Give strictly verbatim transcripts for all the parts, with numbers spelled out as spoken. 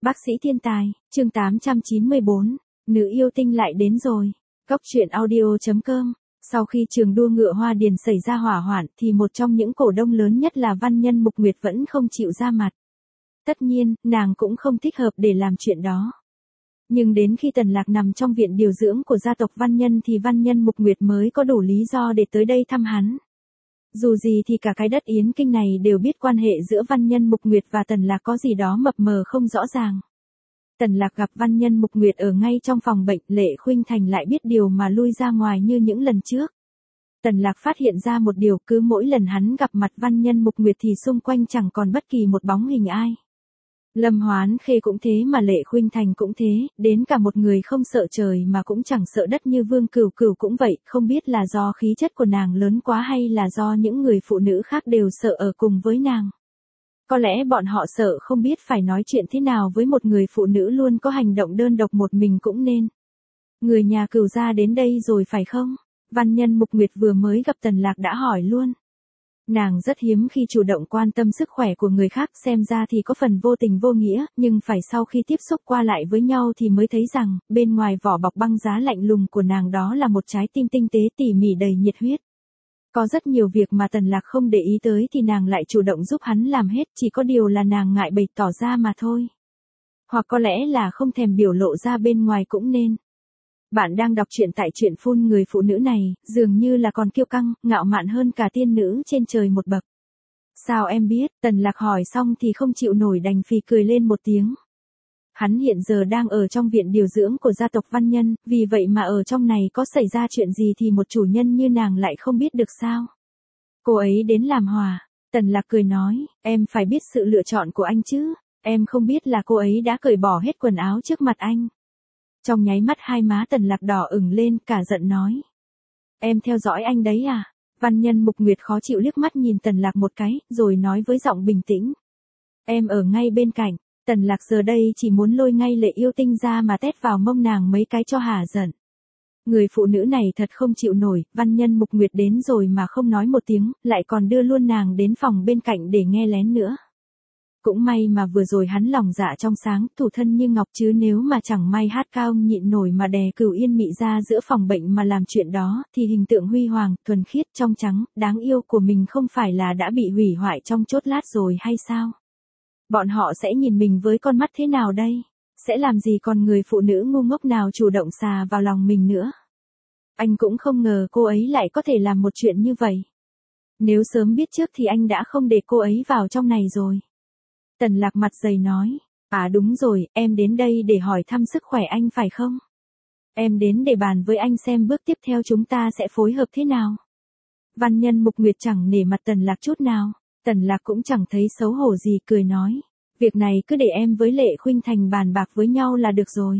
Bác sĩ thiên tài, chương tám trăm chín mươi bốn, nữ yêu tinh lại đến rồi. Cốc truyện audio chấm com. Sau khi trường đua ngựa Hoa Điền xảy ra hỏa hoạn thì một trong những cổ đông lớn nhất là Văn Nhân Mục Nguyệt vẫn không chịu ra mặt. Tất nhiên, nàng cũng không thích hợp để làm chuyện đó. Nhưng đến khi Tần Lạc nằm trong viện điều dưỡng của gia tộc Văn Nhân thì Văn Nhân Mục Nguyệt mới có đủ lý do để tới đây thăm hắn. Dù gì thì cả cái đất Yến Kinh này đều biết quan hệ giữa Văn Nhân Mục Nguyệt và Tần Lạc có gì đó mập mờ không rõ ràng. Tần Lạc gặp Văn Nhân Mục Nguyệt ở ngay trong phòng bệnh, Lệ Khuynh Thành lại biết điều mà lui ra ngoài như những lần trước. Tần Lạc phát hiện ra một điều, cứ mỗi lần hắn gặp mặt Văn Nhân Mục Nguyệt thì xung quanh chẳng còn bất kỳ một bóng hình ai. Lâm Hoán Khê cũng thế mà Lệ Khuynh Thành cũng thế, đến cả một người không sợ trời mà cũng chẳng sợ đất như Vương Cửu Cửu cũng vậy, không biết là do khí chất của nàng lớn quá hay là do những người phụ nữ khác đều sợ ở cùng với nàng. Có lẽ bọn họ sợ không biết phải nói chuyện thế nào với một người phụ nữ luôn có hành động đơn độc một mình cũng nên. Người nhà Cửu gia đến đây rồi phải không? Văn Nhân Mục Nguyệt vừa mới gặp Tần Lạc đã hỏi luôn. Nàng rất hiếm khi chủ động quan tâm sức khỏe của người khác, xem ra thì có phần vô tình vô nghĩa, nhưng phải sau khi tiếp xúc qua lại với nhau thì mới thấy rằng, bên ngoài vỏ bọc băng giá lạnh lùng của nàng đó là một trái tim tinh tế tỉ mỉ đầy nhiệt huyết. Có rất nhiều việc mà Tần Lạc không để ý tới thì nàng lại chủ động giúp hắn làm hết, chỉ có điều là nàng ngại bày tỏ ra mà thôi. Hoặc có lẽ là không thèm biểu lộ ra bên ngoài cũng nên. Bạn đang đọc truyện tại truyện phun. Người phụ nữ này, dường như là còn kiêu căng, ngạo mạn hơn cả tiên nữ trên trời một bậc. Sao em biết? Tần Lạc hỏi xong thì không chịu nổi đành phì cười lên một tiếng. Hắn hiện giờ đang ở trong viện điều dưỡng của gia tộc Văn Nhân, vì vậy mà ở trong này có xảy ra chuyện gì thì một chủ nhân như nàng lại không biết được sao? Cô ấy đến làm hòa. Tần Lạc cười nói, em phải biết sự lựa chọn của anh chứ, em không biết là cô ấy đã cởi bỏ hết quần áo trước mặt anh. Trong nháy mắt hai má Tần Lạc đỏ ửng lên, cả giận nói. Em theo dõi anh đấy à? Văn Nhân Mục Nguyệt khó chịu liếc mắt nhìn Tần Lạc một cái, rồi nói với giọng bình tĩnh. Em ở ngay bên cạnh. Tần Lạc giờ đây chỉ muốn lôi ngay Lệ yêu tinh ra mà tét vào mông nàng mấy cái cho hả giận. Người phụ nữ này thật không chịu nổi, Văn Nhân Mục Nguyệt đến rồi mà không nói một tiếng, lại còn đưa luôn nàng đến phòng bên cạnh để nghe lén nữa. Cũng may mà vừa rồi hắn lòng dạ trong sáng, thủ thân như ngọc, chứ nếu mà chẳng may hát cao nhịn nổi mà đè Cửu Yên Mị ra giữa phòng bệnh mà làm chuyện đó, thì hình tượng huy hoàng, thuần khiết, trong trắng, đáng yêu của mình không phải là đã bị hủy hoại trong chốc lát rồi hay sao? Bọn họ sẽ nhìn mình với con mắt thế nào đây? Sẽ làm gì còn người phụ nữ ngu ngốc nào chủ động xà vào lòng mình nữa? Anh cũng không ngờ cô ấy lại có thể làm một chuyện như vậy. Nếu sớm biết trước thì anh đã không để cô ấy vào trong này rồi. Tần Lạc mặt dày nói, à đúng rồi, em đến đây để hỏi thăm sức khỏe anh phải không? Em đến để bàn với anh xem bước tiếp theo chúng ta sẽ phối hợp thế nào. Văn Nhân Mục Nguyệt chẳng nể mặt Tần Lạc chút nào, Tần Lạc cũng chẳng thấy xấu hổ gì, cười nói, việc này cứ để em với Lệ Khuynh Thành bàn bạc với nhau là được rồi.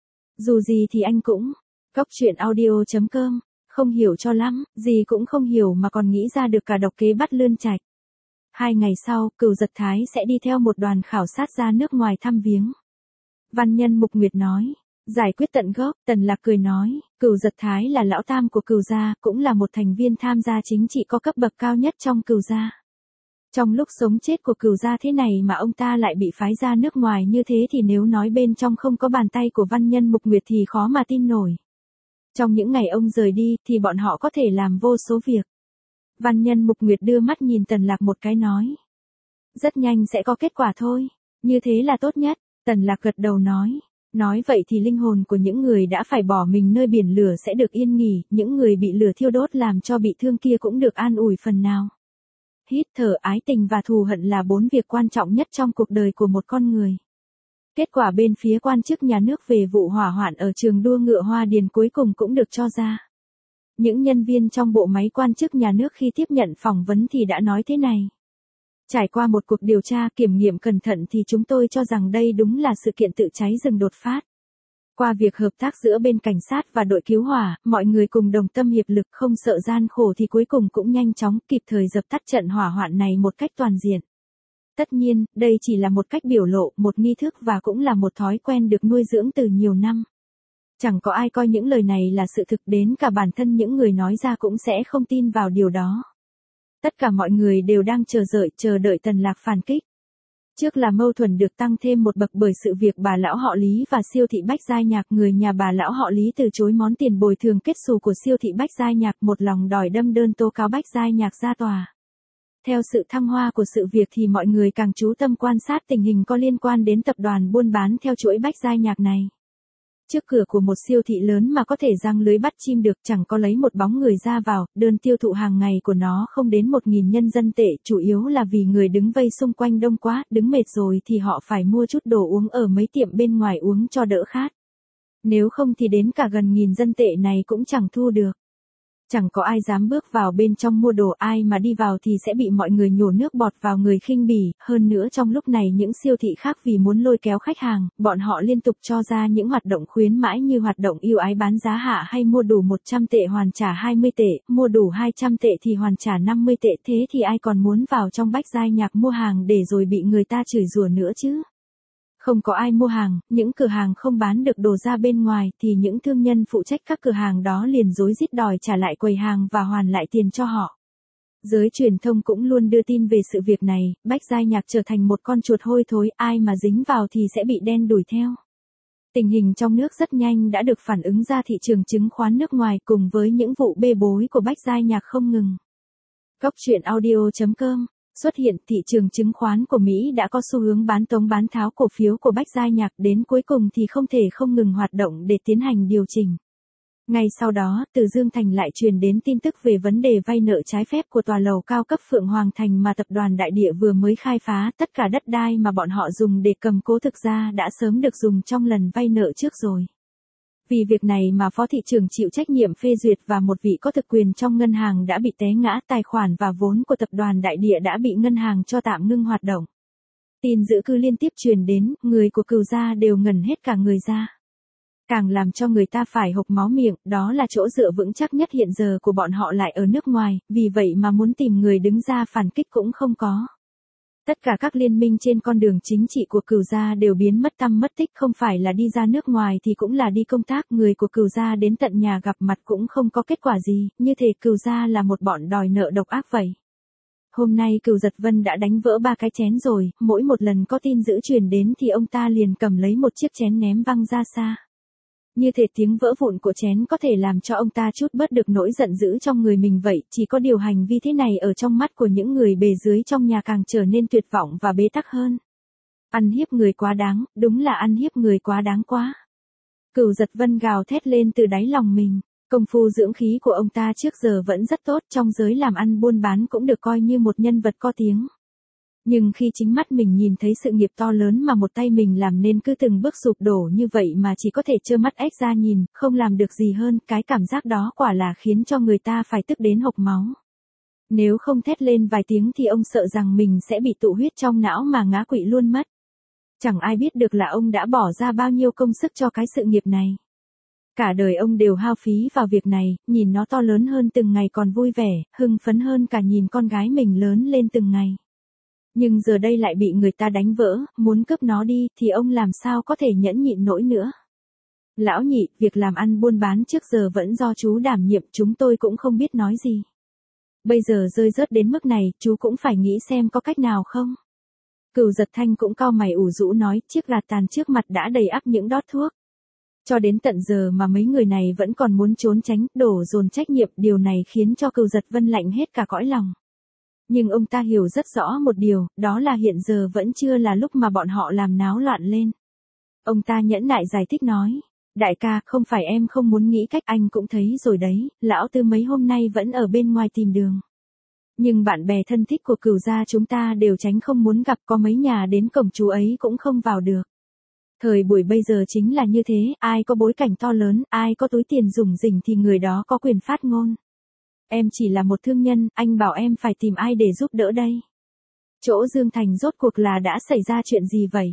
Dù gì thì anh cũng, cốc truyện audio chấm com, không hiểu cho lắm, gì cũng không hiểu mà còn nghĩ ra được cả độc kế bắt lươn trạch. Hai ngày sau, Cửu Giật Thái sẽ đi theo một đoàn khảo sát ra nước ngoài thăm viếng. Văn Nhân Mục Nguyệt nói, giải quyết tận gốc. Tần Lạc cười nói, Cửu Giật Thái là lão tam của Cửu gia, cũng là một thành viên tham gia chính trị có cấp bậc cao nhất trong Cửu gia. Trong lúc sống chết của Cửu gia thế này mà ông ta lại bị phái ra nước ngoài như thế thì nếu nói bên trong không có bàn tay của Văn Nhân Mục Nguyệt thì khó mà tin nổi. Trong những ngày ông rời đi thì bọn họ có thể làm vô số việc. Văn Nhân Mục Nguyệt đưa mắt nhìn Tần Lạc một cái nói. Rất nhanh sẽ có kết quả thôi, như thế là tốt nhất. Tần Lạc gật đầu nói. Nói vậy thì linh hồn của những người đã phải bỏ mình nơi biển lửa sẽ được yên nghỉ, những người bị lửa thiêu đốt làm cho bị thương kia cũng được an ủi phần nào. Hít thở, ái tình và thù hận là bốn việc quan trọng nhất trong cuộc đời của một con người. Kết quả bên phía quan chức nhà nước về vụ hỏa hoạn ở trường đua ngựa Hoa Điền cuối cùng cũng được cho ra. Những nhân viên trong bộ máy quan chức nhà nước khi tiếp nhận phỏng vấn thì đã nói thế này. Trải qua một cuộc điều tra kiểm nghiệm cẩn thận thì chúng tôi cho rằng đây đúng là sự kiện tự cháy rừng đột phát. Qua việc hợp tác giữa bên cảnh sát và đội cứu hỏa, mọi người cùng đồng tâm hiệp lực không sợ gian khổ thì cuối cùng cũng nhanh chóng kịp thời dập tắt trận hỏa hoạn này một cách toàn diện. Tất nhiên, đây chỉ là một cách biểu lộ, một nghi thức và cũng là một thói quen được nuôi dưỡng từ nhiều năm. Chẳng có ai coi những lời này là sự thực, đến cả bản thân những người nói ra cũng sẽ không tin vào điều đó. Tất cả mọi người đều đang chờ đợi, chờ đợi Tần Lạc phản kích. Trước là mâu thuẫn được tăng thêm một bậc bởi sự việc bà lão họ Lý và siêu thị Bách Giai Nhạc, người nhà bà lão họ Lý từ chối món tiền bồi thường kết xù của siêu thị Bách Giai Nhạc, một lòng đòi đâm đơn tố cáo Bách Giai Nhạc ra tòa. Theo sự thăng hoa của sự việc thì mọi người càng chú tâm quan sát tình hình có liên quan đến tập đoàn buôn bán theo chuỗi Bách Giai Nhạc này. Trước cửa của một siêu thị lớn mà có thể giăng lưới bắt chim được, chẳng có lấy một bóng người ra vào, đơn tiêu thụ hàng ngày của nó không đến một nghìn nhân dân tệ, chủ yếu là vì người đứng vây xung quanh đông quá, đứng mệt rồi thì họ phải mua chút đồ uống ở mấy tiệm bên ngoài uống cho đỡ khát. Nếu không thì đến cả gần nghìn dân tệ này cũng chẳng thu được. Chẳng có ai dám bước vào bên trong mua đồ, ai mà đi vào thì sẽ bị mọi người nhổ nước bọt vào người khinh bỉ. Hơn nữa trong lúc này những siêu thị khác vì muốn lôi kéo khách hàng, bọn họ liên tục cho ra những hoạt động khuyến mãi như hoạt động ưu ái bán giá hạ hay mua đủ một trăm tệ hoàn trả hai mươi tệ, mua đủ hai trăm tệ thì hoàn trả năm mươi tệ. Thế thì ai còn muốn vào trong Bách Giai Nhạc mua hàng để rồi bị người ta chửi rủa nữa chứ? Không có ai mua hàng, những cửa hàng không bán được đồ ra bên ngoài thì những thương nhân phụ trách các cửa hàng đó liền rối rít đòi trả lại quầy hàng và hoàn lại tiền cho họ. Giới truyền thông cũng luôn đưa tin về sự việc này, Bách Giai Nhạc trở thành một con chuột hôi thối, ai mà dính vào thì sẽ bị đen đuổi theo. Tình hình trong nước rất nhanh đã được phản ứng ra thị trường chứng khoán nước ngoài cùng với những vụ bê bối của Bách Giai Nhạc không ngừng. Góc truyện audio chấm com xuất hiện, thị trường chứng khoán của Mỹ đã có xu hướng bán tống bán tháo cổ phiếu của Bách Giai Nhạc, đến cuối cùng thì không thể không ngừng hoạt động để tiến hành điều chỉnh. Ngay sau đó, từ Dương Thành lại truyền đến tin tức về vấn đề vay nợ trái phép của tòa lầu cao cấp Phượng Hoàng Thành mà tập đoàn Đại Địa vừa mới khai phá. Tất cả đất đai mà bọn họ dùng để cầm cố thực ra đã sớm được dùng trong lần vay nợ trước rồi. Vì việc này mà phó thị trưởng chịu trách nhiệm phê duyệt và một vị có thực quyền trong ngân hàng đã bị té ngã, tài khoản và vốn của tập đoàn Đại Địa đã bị ngân hàng cho tạm ngưng hoạt động. Tin dữ cứ liên tiếp truyền đến, người của Cừu gia đều ngẩn hết cả người ra. Càng làm cho người ta phải hộc máu miệng, đó là chỗ dựa vững chắc nhất hiện giờ của bọn họ lại ở nước ngoài, vì vậy mà muốn tìm người đứng ra phản kích cũng không có. Tất cả các liên minh trên con đường chính trị của Cừu gia đều biến mất tăm mất tích, không phải là đi ra nước ngoài thì cũng là đi công tác, người của Cừu gia đến tận nhà gặp mặt cũng không có kết quả gì, như thể Cừu gia là một bọn đòi nợ độc ác vậy. Hôm nay Cừu Giật Vân đã đánh vỡ ba cái chén rồi, mỗi một lần có tin dữ truyền đến thì ông ta liền cầm lấy một chiếc chén ném văng ra xa. Như thể tiếng vỡ vụn của chén có thể làm cho ông ta chút bớt được nỗi giận dữ trong người mình vậy, chỉ có điều hành vi thế này ở trong mắt của những người bề dưới trong nhà càng trở nên tuyệt vọng và bế tắc hơn. Ăn hiếp người quá đáng, đúng là ăn hiếp người quá đáng quá. Cừu Giật Vân gào thét lên từ đáy lòng mình, công phu dưỡng khí của ông ta trước giờ vẫn rất tốt, trong giới làm ăn buôn bán cũng được coi như một nhân vật có tiếng. Nhưng khi chính mắt mình nhìn thấy sự nghiệp to lớn mà một tay mình làm nên cứ từng bước sụp đổ như vậy mà chỉ có thể trơ mắt ếch ra nhìn, không làm được gì hơn, cái cảm giác đó quả là khiến cho người ta phải tức đến hộc máu. Nếu không thét lên vài tiếng thì ông sợ rằng mình sẽ bị tụ huyết trong não mà ngã quỵ luôn mất. Chẳng ai biết được là ông đã bỏ ra bao nhiêu công sức cho cái sự nghiệp này. Cả đời ông đều hao phí vào việc này, nhìn nó to lớn hơn từng ngày còn vui vẻ, hưng phấn hơn cả nhìn con gái mình lớn lên từng ngày. Nhưng giờ đây lại bị người ta đánh vỡ, muốn cướp nó đi, thì ông làm sao có thể nhẫn nhịn nổi nữa. Lão nhị, việc làm ăn buôn bán trước giờ vẫn do chú đảm nhiệm, chúng tôi cũng không biết nói gì. Bây giờ rơi rớt đến mức này, chú cũng phải nghĩ xem có cách nào không. Cừu Giật Thanh cũng cau mày ủ rũ nói, chiếc gạt tàn trước mặt đã đầy ắp những đót thuốc. Cho đến tận giờ mà mấy người này vẫn còn muốn trốn tránh, đổ dồn trách nhiệm, điều này khiến cho Cừu Giật Vân lạnh hết cả cõi lòng. Nhưng ông ta hiểu rất rõ một điều, đó là hiện giờ vẫn chưa là lúc mà bọn họ làm náo loạn lên. Ông ta nhẫn nại giải thích nói, đại ca, không phải em không muốn nghĩ cách, anh cũng thấy rồi đấy, lão Tư mấy hôm nay vẫn ở bên ngoài tìm đường. Nhưng bạn bè thân thích của Cừu gia chúng ta đều tránh không muốn gặp, có mấy nhà đến cổng chú ấy cũng không vào được. Thời buổi bây giờ chính là như thế, ai có bối cảnh to lớn, ai có túi tiền rủng rỉnh thì người đó có quyền phát ngôn. Em chỉ là một thương nhân, anh bảo em phải tìm ai để giúp đỡ đây. Chỗ Dương Thành rốt cuộc là đã xảy ra chuyện gì vậy?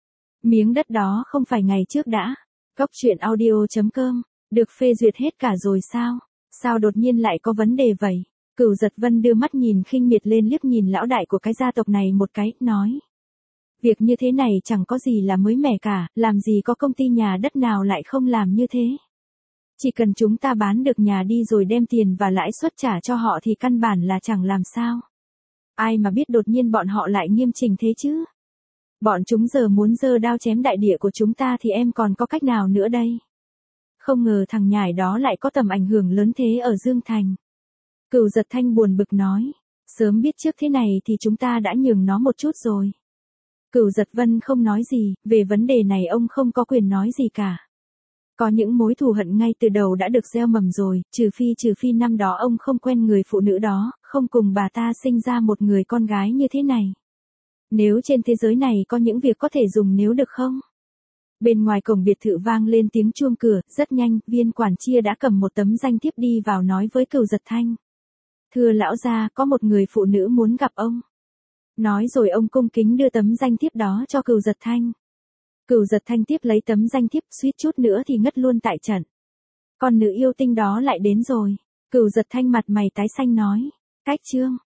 Miếng đất đó không phải ngày trước đã. Góc truyện audio chấm com, được phê duyệt hết cả rồi sao? Sao đột nhiên lại có vấn đề vậy? Cừu Giật Vân đưa mắt nhìn khinh miệt lên liếc nhìn lão đại của cái gia tộc này một cái, nói. Việc như thế này chẳng có gì là mới mẻ cả, làm gì có công ty nhà đất nào lại không làm như thế. Chỉ cần chúng ta bán được nhà đi rồi đem tiền và lãi suất trả cho họ thì căn bản là chẳng làm sao. Ai mà biết đột nhiên bọn họ lại nghiêm chỉnh thế chứ. Bọn chúng giờ muốn giơ đao chém đại địa của chúng ta thì em còn có cách nào nữa đây? Không ngờ thằng nhãi đó lại có tầm ảnh hưởng lớn thế ở Dương Thành. Cửu Giật Thanh buồn bực nói. Sớm biết trước thế này thì chúng ta đã nhường nó một chút rồi. Cửu Giật Vân không nói gì, về vấn đề này ông không có quyền nói gì cả. Có những mối thù hận ngay từ đầu đã được gieo mầm rồi, trừ phi trừ phi năm đó ông không quen người phụ nữ đó, không cùng bà ta sinh ra một người con gái như thế này. Nếu trên thế giới này có những việc có thể dùng nếu được không? Bên ngoài cổng biệt thự vang lên tiếng chuông cửa, rất nhanh, viên quản chia đã cầm một tấm danh thiếp đi vào nói với Cửu Giật Thanh. Thưa lão gia, có một người phụ nữ muốn gặp ông. Nói rồi ông cung kính đưa tấm danh thiếp đó cho Cửu Giật Thanh. Cửu Giật Thanh tiếp lấy tấm danh thiếp, suýt chút nữa thì ngất luôn tại trận. Con nữ yêu tinh đó lại đến rồi. Cửu Giật Thanh mặt mày tái xanh nói. Cách chương.